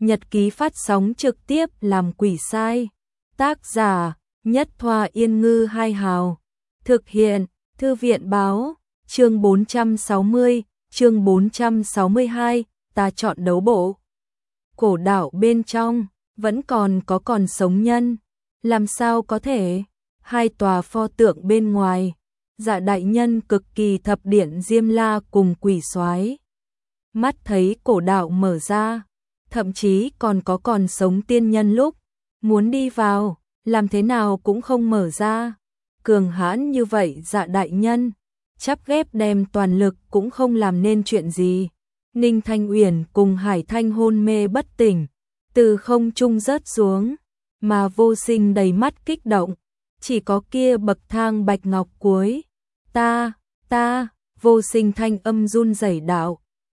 nhật ký phát sóng trực tiếp làm quỷ sai. Tác giả: Nhất Thoa Yên Ngư Hai Hào. Thực hiện: Thư viện báo. Chương 460, chương 462, ta chọn đấu bộ. Cổ đạo bên trong vẫn còn sống nhân. Làm sao có thể? Hai tòa pho tượng bên ngoài, Dạ đại nhân cực kỳ thập điện Diêm La cùng quỷ soái. Mắt thấy cổ đạo mở ra, thậm chí còn sống tiên nhân lúc muốn đi vào, làm thế nào cũng không mở ra. Cường hãn như vậy Dạ đại nhân, chắp ghép đem toàn lực cũng không làm nên chuyện gì. Ninh Thanh Uyển cùng Hải Thanh hôn mê bất tỉnh, từ không trung rớt xuống, mà Vô Sinh đầy mắt kích động, chỉ có kia bậc thang bạch ngọc cuối. Ta, Vô Sinh thanh âm run rẩy đạo,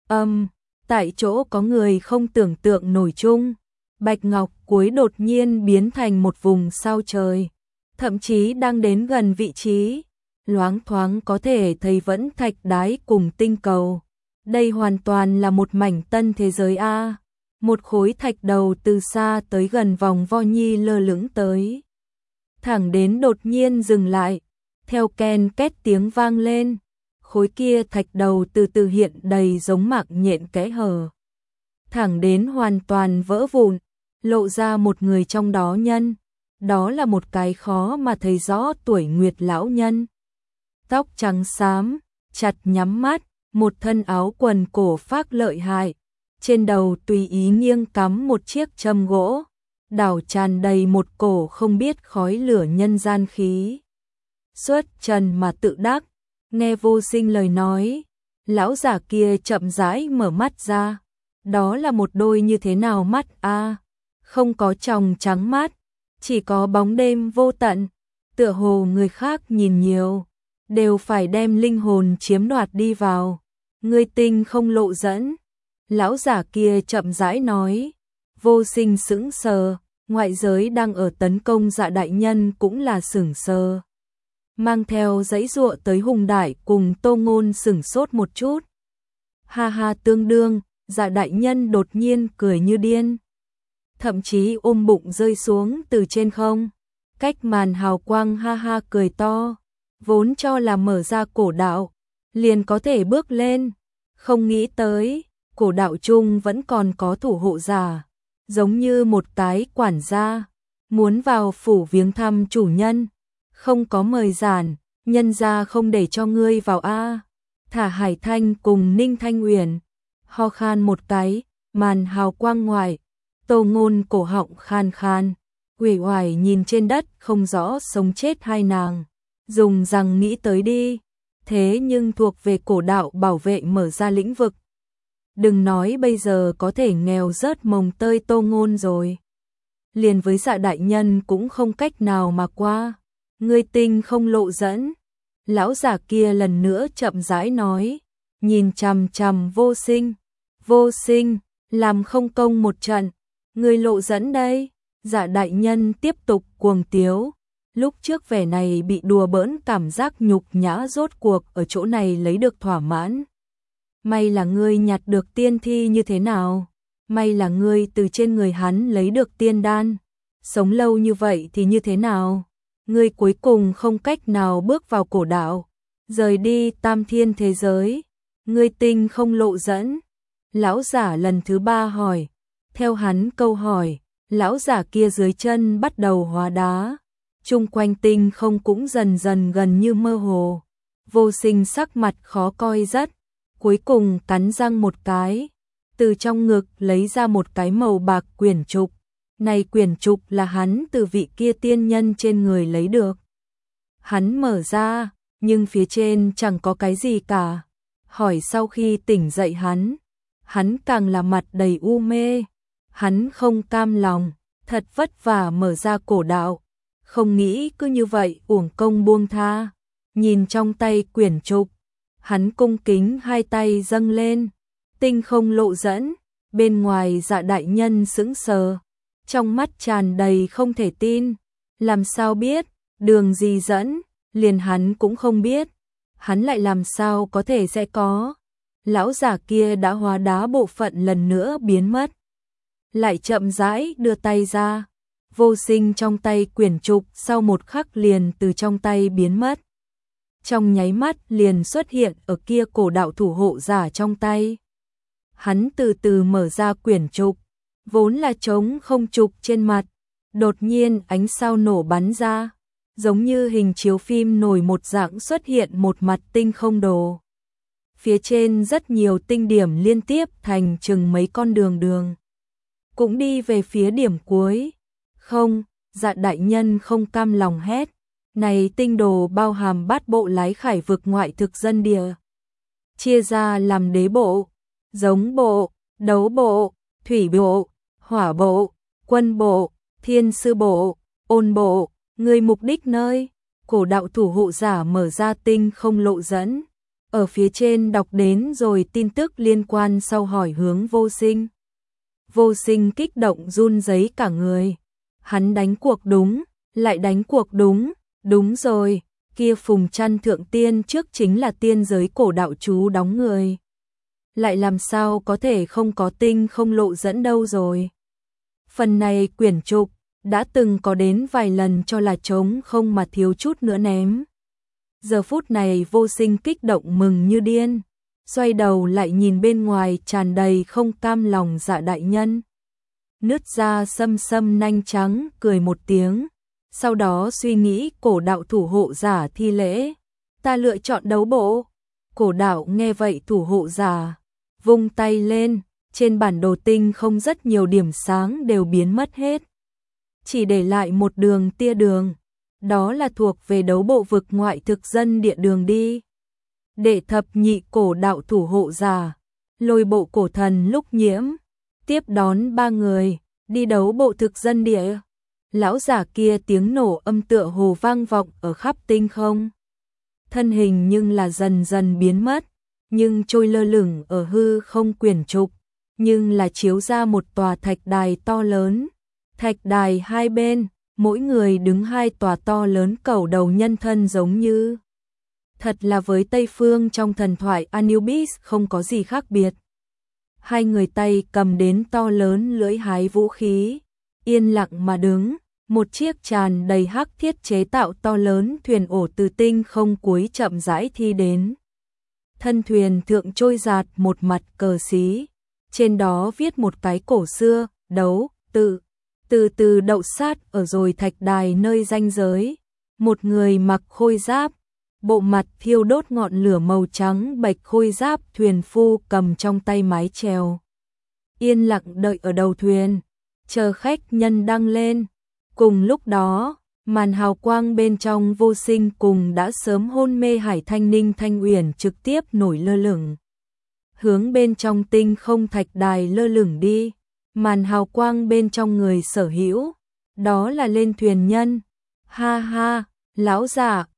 tại chỗ có người không tưởng tượng nổi chung, bạch ngọc cuối đột nhiên biến thành một vùng sao trời, thậm chí đang đến gần vị trí, loáng thoáng có thể thấy vẫn thạch đái cùng tinh cầu. Đây hoàn toàn là một mảnh tân thế giới a. Một khối thạch đầu từ xa tới gần vòng vo nhi lơ lửng tới. Thẳng đến đột nhiên dừng lại, theo ken két tiếng vang lên, khối kia thạch đầu từ từ hiện đầy giống mạng nhện kẽ hở. Thẳng đến hoàn toàn vỡ vụn, lộ ra một người trong đó nhân. Đó là một cái khó mà thấy rõ tuổi nguyệt lão nhân. Tóc trắng xám, chặt nhắm mắt, một thân áo quần cổ phác lợi hại. Trên đầu tùy ý nghiêng cắm một chiếc châm gỗ, đảo tràn đầy một cổ không biết khói lửa nhân gian khí. Xuất trần mà tự đắc, nghe Vô Sinh lời nói, lão giả kia chậm rãi mở mắt ra. Đó là một đôi như thế nào mắt a? Không có tròng trắng mắt, chỉ có bóng đêm vô tận, tựa hồ người khác nhìn nhiều, đều phải đem linh hồn chiếm đoạt đi vào. Ngươi tinh không lộ dẫn. Lão giả kia chậm rãi nói. Vô Sinh sững sờ, ngoại giới đang ở tấn công Dạ đại nhân cũng là sững sờ. Mang theo giãy giụa tới Hùng Đại cùng Tô Ngôn sững sốt một chút. Ha ha, tương đương, Dạ đại nhân đột nhiên cười như điên. Thậm chí ôm bụng rơi xuống từ trên không. Cách màn hào quang ha ha cười to. Vốn cho là mở ra cổ đạo, liền có thể bước lên. Không nghĩ tới, cổ đạo chung vẫn còn có thủ hộ giả. Giống như một cái quản gia, muốn vào phủ viếng thăm chủ nhân. Không có mời giản, nhân gia không để cho ngươi vào a. Thả Hải Thanh cùng Ninh Thanh Uyển, ho khan một cái, màn hào quang ngoài. Tô Ngôn cổ họng khan khan, uể oải nhìn trên đất không rõ sống chết hai nàng. Dùng rằng nghĩ tới đi, thế nhưng thuộc về cổ đạo bảo vệ mở ra lĩnh vực. Đừng nói bây giờ có thể nghèo rớt mồng tơi Tô Ngôn rồi. Liền với Dạ đại nhân cũng không cách nào mà qua. Ngươi tinh không lộ dẫn. Lão giả kia lần nữa chậm rãi nói, nhìn chằm chằm Vô Sinh. Vô Sinh, làm không công một trận, ngươi lộ dẫn đây. Dạ đại nhân tiếp tục cuồng tiếu. Lúc trước vẻ này bị đùa bỡn cảm giác nhục nhã rốt cuộc ở chỗ này lấy được thỏa mãn. May là ngươi nhặt được tiên thi như thế nào? May là ngươi từ trên người hắn lấy được tiên đan. Sống lâu như vậy thì như thế nào? Ngươi cuối cùng không cách nào bước vào cổ đạo, rời đi tam thiên thế giới. Ngươi tinh không lộ dẫn. Lão giả lần thứ 3 hỏi. Theo hắn câu hỏi, lão giả kia dưới chân bắt đầu hóa đá. Chung quanh tinh không cũng dần dần gần như mơ hồ. Vô Sinh sắc mặt khó coi rất. Cuối cùng cắn răng một cái, từ trong ngực lấy ra một cái màu bạc quyển trục. Này quyển trục là hắn từ vị kia tiên nhân trên người lấy được. Hắn mở ra, nhưng phía trên chẳng có cái gì cả. Hỏi sau khi tỉnh dậy hắn càng là mặt đầy u mê. Hắn không cam lòng, thật vất vả mở ra cổ đạo. Không nghĩ cứ như vậy uổng công buông tha. Nhìn trong tay quyển trục, hắn cung kính hai tay dâng lên. Tinh không lộ dẫn. Bên ngoài Dạ đại nhân sững sờ, trong mắt tràn đầy không thể tin. Làm sao biết, đường gì dẫn, liền hắn cũng không biết. Hắn lại làm sao có thể sẽ có. Lão giả kia đã hóa đá bộ phận lần nữa biến mất. lại chậm rãi đưa tay ra. Vô Sinh trong tay quyển trục sau một khắc liền từ trong tay biến mất. Trong nháy mắt liền xuất hiện ở kia cổ đạo thủ hộ giả trong tay. Hắn từ từ mở ra quyển trục, vốn là trống không trục trên mặt, đột nhiên ánh sao nổ bắn ra, giống như hình chiếu phim nổi một dạng xuất hiện một mặt tinh không đồ. Phía trên rất nhiều tinh điểm liên tiếp thành chừng mấy con đường cũng đi về phía điểm cuối. Không, Dạ đại nhân không cam lòng hét, này tinh đồ bao hàm bát bộ lái khải vực ngoại thực dân địa, chia ra làm đế bộ, giống bộ, đấu bộ, thủy bộ, hỏa bộ, quân bộ, thiên sư bộ, ôn bộ. Người mục đích nơi, cổ đạo thủ hộ giả mở ra tinh không lộ dẫn. Ở phía trên đọc đến rồi tin tức liên quan sau hỏi hướng Vô Sinh. Vô Sinh kích động run rẩy cả người. Hắn đánh cuộc đúng, lại đánh cuộc đúng, đúng rồi, kia Phùng Trăn thượng tiên trước chính là tiên giới cổ đạo chú đóng người. Lại làm sao có thể không có tinh không lộ dẫn đâu rồi. Phần này quyển trục đã từng có đến vài lần cho là trống không mà thiếu chút nữa ném. Giờ phút này Vô Sinh kích động mừng như điên, xoay đầu lại nhìn bên ngoài tràn đầy không cam lòng Dạ đại nhân. Nứt ra sâm sâm nanh trắng cười một tiếng, sau đó suy nghĩ cổ đạo thủ hộ giả thi lễ. Ta lựa chọn đấu bộ. Cổ đạo nghe vậy thủ hộ giả, vung tay lên, trên bản đồ tinh không rất nhiều điểm sáng đều biến mất hết. Chỉ để lại một đường tia đường, đó là thuộc về đấu bộ vực ngoại thực dân địa đường đi. Đệ thập nhị cổ đạo thủ hộ giả, Lôi bộ cổ thần Lúc Nhiễm, tiếp đón ba người, đi đấu bộ thực dân địa. Lão giả kia tiếng nổ âm tựa hồ vang vọng ở khắp tinh không. Thân hình nhưng là dần dần biến mất, nhưng trôi lơ lửng ở hư không quyển trục, nhưng là chiếu ra một tòa thạch đài to lớn. Thạch đài hai bên, mỗi người đứng hai tòa to lớn cẩu đầu nhân thân giống như. Thật là với Tây Phương trong thần thoại Anubis không có gì khác biệt. Hai người tay cầm đến to lớn lưỡi hái vũ khí, yên lặng mà đứng. Một chiếc tràn đầy hắc thiết chế tạo to lớn thuyền ổ từ tinh không cuối chậm rãi thi đến. Thân thuyền thượng trôi giạt một mặt cờ xí, trên đó viết một cái cổ xưa, đấu, tự. Từ từ đậu sát ở rồi thạch đài nơi ranh giới. Một người mặc khôi giáp, bộ mặt thiêu đốt ngọn lửa màu trắng bạch khôi giáp thuyền phu cầm trong tay mái chèo. Yên lặng đợi ở đầu thuyền, chờ khách nhân đăng lên. Cùng lúc đó, màn hào quang bên trong Vô Sinh cùng đã sớm hôn mê Hải Thanh Ninh Thanh Uyển trực tiếp nổi lơ lửng. Hướng bên trong tinh không thạch đài lơ lửng đi. Màn hào quang bên trong người sở hữu, đó là lên thuyền nhân. Ha ha, lão giả,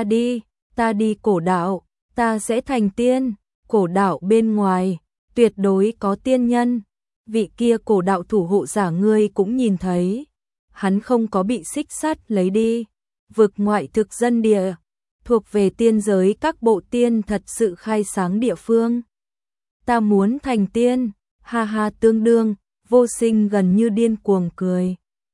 ta đi cổ đạo, ta sẽ thành tiên. Cổ đạo bên ngoài, tuyệt đối có tiên nhân. Vị kia cổ đạo thủ hộ giả ngươi cũng nhìn thấy. Hắn không có bị xích sắt lấy đi. Vực ngoại thực dân địa, thuộc về tiên giới các bộ tiên thật sự khai sáng địa phương. Ta muốn thành tiên, ha ha tương đương. Vô Sinh gần như điên cuồng cười.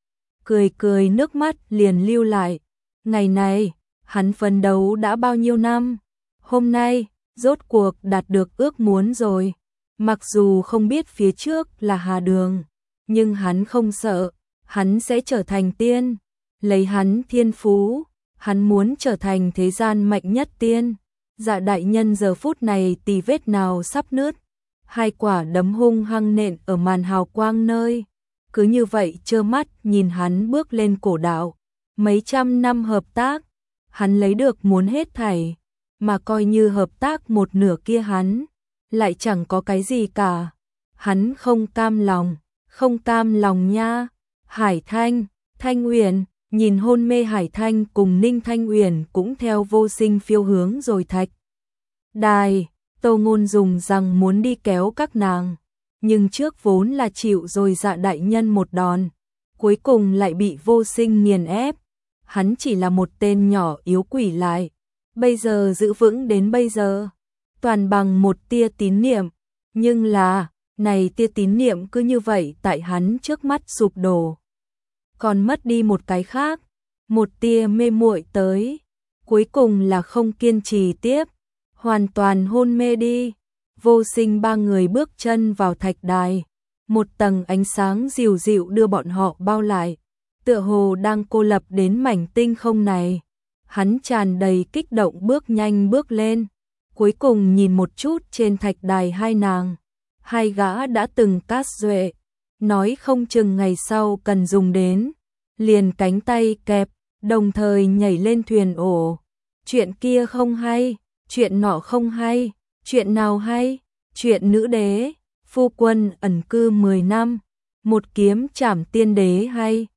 Cười nước mắt liền lưu lại. Ngày này, hắn phấn đấu đã bao nhiêu năm. Hôm nay, rốt cuộc đạt được ước muốn rồi. Mặc dù không biết phía trước là hà đường, nhưng hắn không sợ, hắn sẽ trở thành tiên. Lấy hắn thiên phú, hắn muốn trở thành thế gian mạnh nhất tiên. Dạ đại nhân giờ phút này tì vết nào sắp nứt. Hai quả đấm hung hăng nện ở màn hào quang nơi. Cứ như vậy trơ mắt nhìn hắn bước lên cổ đạo. Mấy trăm năm hợp tác, hắn lấy được muốn hết thảy. Mà coi như hợp tác một nửa kia hắn, lại chẳng có cái gì cả. Hắn không cam lòng nha. Hải Thanh, Thanh Uyển, nhìn hôn mê Hải Thanh cùng Ninh Thanh Uyển cũng theo Vô Sinh phiêu hướng rồi thạch đài. Tô Ngôn dùng rằng muốn đi kéo các nàng, nhưng trước vốn là chịu rồi Dạ đại nhân một đòn, cuối cùng lại bị Vô Sinh nghiền ép. Hắn chỉ là một tên nhỏ yếu quỷ lại, bây giờ giữ vững đến bây giờ, toàn bằng một tia tín niệm, nhưng là này tia tín niệm cứ như vậy tại hắn trước mắt sụp đổ. Còn mất đi một cái khác, một tia mê muội tới, cuối cùng là không kiên trì tiếp, hoàn toàn hôn mê đi. Vô Sinh ba người bước chân vào thạch đài, một tầng ánh sáng dịu dịu đưa bọn họ bao lại, tựa hồ đang cô lập đến mảnh tinh không này. Hắn tràn đầy kích động bước nhanh bước lên, cuối cùng nhìn một chút trên thạch đài hai nàng, hai gã đã từng cát duệ, nói không chừng ngày sau cần dùng đến, liền cánh tay kẹp, đồng thời nhảy lên thuyền ổ. Chuyện kia không hay, chuyện nọ không hay, chuyện nào hay, chuyện nữ đế, phu quân ẩn cư 10 năm, một kiếm trảm tiên đế hay.